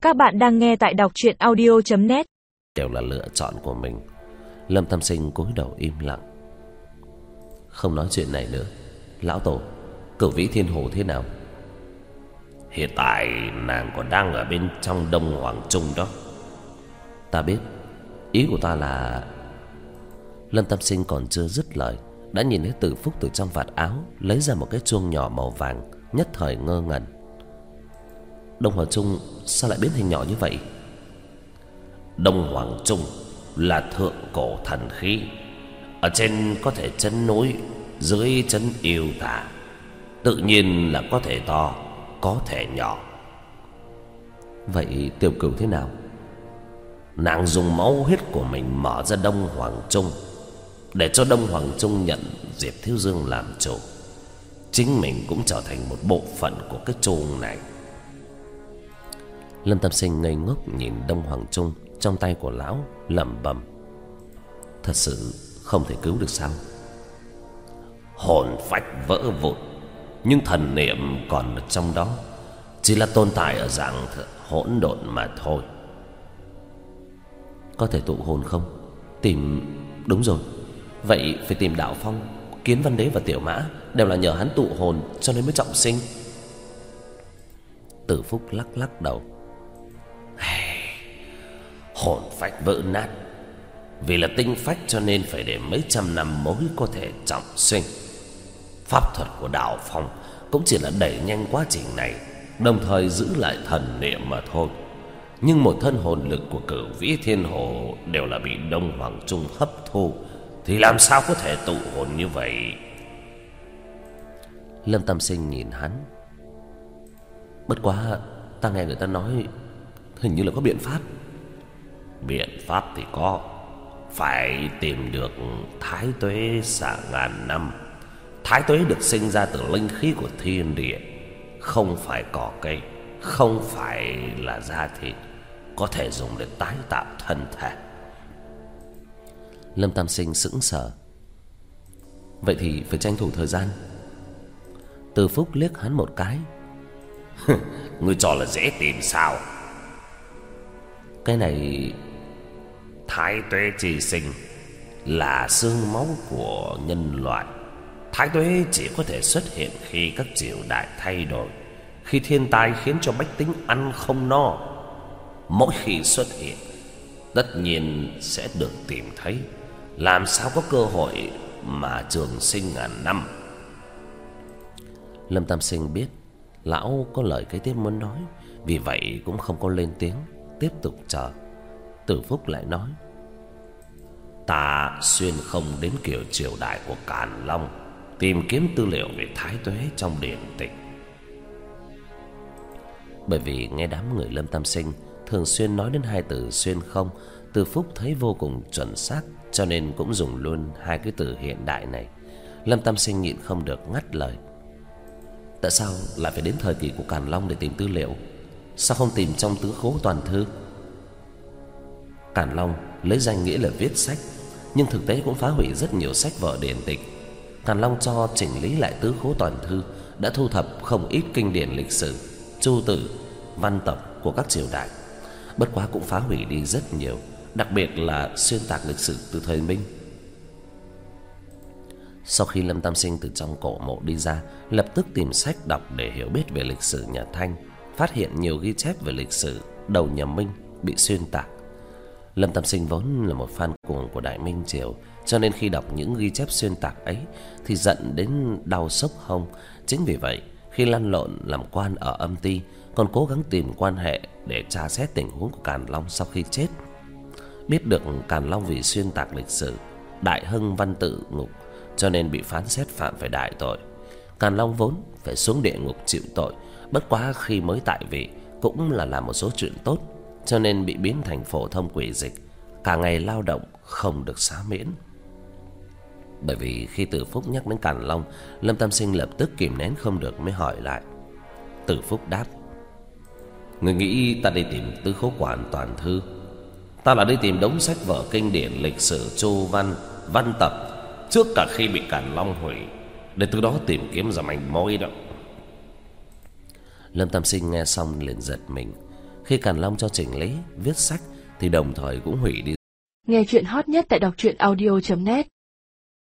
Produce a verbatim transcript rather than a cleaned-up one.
Các bạn đang nghe tại đọc truyện audio chấm net. Đều là lựa chọn của mình. Lâm Tam Sinh cúi đầu im lặng, không nói chuyện này nữa. Lão tổ, Cửu Vĩ Thiên Hồ thế nào? Hiện tại nàng còn đang ở bên trong Đông Hoàng Trung đó. Ta biết. Ý của ta là... Lâm Tam Sinh còn chưa dứt lời, đã nhìn thấy Tử Phúc từ trong vạt áo lấy ra một cái chuông nhỏ màu vàng, nhất thời ngơ ngẩn. Đông Hoàng Trung sao lại biến thành nhỏ như vậy? Đông Hoàng Trung là thượng cổ thần khí, ở trên có thể chấn núi, dưới chấn yêu tà, tự nhiên là có thể to, có thể nhỏ. Vậy Tiểu Cửu thế nào? Nàng dùng máu huyết của mình mở ra Đông Hoàng Trung, để cho Đông Hoàng Trung nhận Diệp Thiếu Dương làm chủ. Chính mình cũng trở thành một bộ phận của cái chuông này. Lâm Tam Sinh ngây ngốc nhìn Đông Hoàng Trung trong tay của lão, lẩm bẩm: thật sự không thể cứu được sao? Hồn phách vỡ vụn, nhưng thần niệm còn ở trong đó, chỉ là tồn tại ở dạng hỗn độn mà thôi. Có thể tụ hồn không? Tìm... Đúng rồi, vậy phải tìm Đạo Phong, Kiến Văn Đế và Tiểu Mã, đều là nhờ hắn tụ hồn cho nên mới trọng sinh. Tử Phúc lắc lắc đầu: hồn phách vỡ nát, vì là tinh phách cho nên phải để mấy trăm năm mới có thể trọng sinh. Pháp thuật của Đạo Phong cũng chỉ là đẩy nhanh quá trình này, đồng thời giữ lại thần niệm mà thôi. Nhưng một thân hồn lực của Cửu Vĩ Thiên Hồ đều là bị Đông Hoàng Trung hấp thu, thì làm sao có thể tụ hồn như vậy? Lâm Tam Sinh nhìn hắn: bất quá ta nghe người ta nói hình như là có biện pháp. Biện pháp thì có, phải tìm được Thái Tuế xạ ngàn năm. Thái Tuế được sinh ra từ linh khí của thiên địa, không phải cỏ cây, không phải là da thịt, có thể dùng để tái tạo thân thể. Lâm Tam Sinh sững sờ: vậy thì phải tranh thủ thời gian. Từ Phúc liếc hắn một cái: ngươi cho là dễ tìm sao? Cái này... Thái Tuế chi sinh là xương máu của nhân loại. Thái Tuế chỉ có thể xuất hiện khi các triều đại thay đổi, khi thiên tai khiến cho bách tính ăn không no. Mỗi khi xuất hiện, tất nhiên sẽ được tìm thấy, làm sao có cơ hội mà trường sinh ngàn năm. Lâm Tam Sinh biết lão có lời kế tiếp muốn nói, vì vậy cũng không có lên tiếng, tiếp tục chờ. Tử Phúc lại nói: ta xuyên không đến kiểu triều đại của Càn Long, tìm kiếm tư liệu về Thái Tuế trong điển tịch. Bởi vì nghe đám người Lâm Tam Sinh thường xuyên nói đến hai từ xuyên không, Từ Phúc thấy vô cùng chuẩn xác, cho nên cũng dùng luôn hai cái từ hiện đại này. Lâm Tam Sinh nhịn không được ngắt lời: tại sao lại phải đến thời kỳ của Càn Long để tìm tư liệu? Sao không tìm trong tứ khố toàn thư? Càn Long lấy danh nghĩa là viết sách, nhưng thực tế cũng phá hủy rất nhiều sách vở điển tịch. Càn Long cho chỉnh lý lại tứ khố toàn thư, đã thu thập không ít kinh điển lịch sử, chu tử, văn tập của các triều đại. Bất quá cũng phá hủy đi rất nhiều, đặc biệt là xuyên tạc lịch sử từ thời Minh. Sau khi Lâm Tam Sinh từ trong cổ mộ đi ra, lập tức tìm sách đọc để hiểu biết về lịch sử nhà Thanh, phát hiện nhiều ghi chép về lịch sử đầu nhà Minh bị xuyên tạc. Lâm Tam Sinh vốn là một fan cuồng của Đại Minh Triều, cho nên khi đọc những ghi chép xuyên tạc ấy thì giận đến đau sốc hông. Chính vì vậy, khi lăn lộn làm quan ở âm ty, còn cố gắng tìm quan hệ để tra xét tình huống của Càn Long sau khi chết. Biết được Càn Long vì xuyên tạc lịch sử, đại hưng văn tự ngục, cho nên bị phán xét phạm phải đại tội. Càn Long vốn phải xuống địa ngục chịu tội, bất quá khi mới tại vị cũng là làm một số chuyện tốt, cho nên bị biến thành phổ thông quỷ dịch, cả ngày lao động không được xá miễn. Bởi vì khi Tử Phúc nhắc đến Càn Long, Lâm Tam Sinh lập tức kìm nén không được mới hỏi lại. Tử Phúc đáp: người nghĩ ta đi tìm tứ khố quản toàn thư? Ta là đi tìm đống sách vở kinh điển lịch sử chu văn, văn tập trước cả khi bị Càn Long hủy, để từ đó tìm kiếm ra manh mối đó. Lâm Tam Sinh nghe xong liền giật mình. Khi Càn Long cho chỉnh lý viết sách thì đồng thời cũng hủy đi. Nghe chuyện hot nhất tại đọc truyện audio chấm net.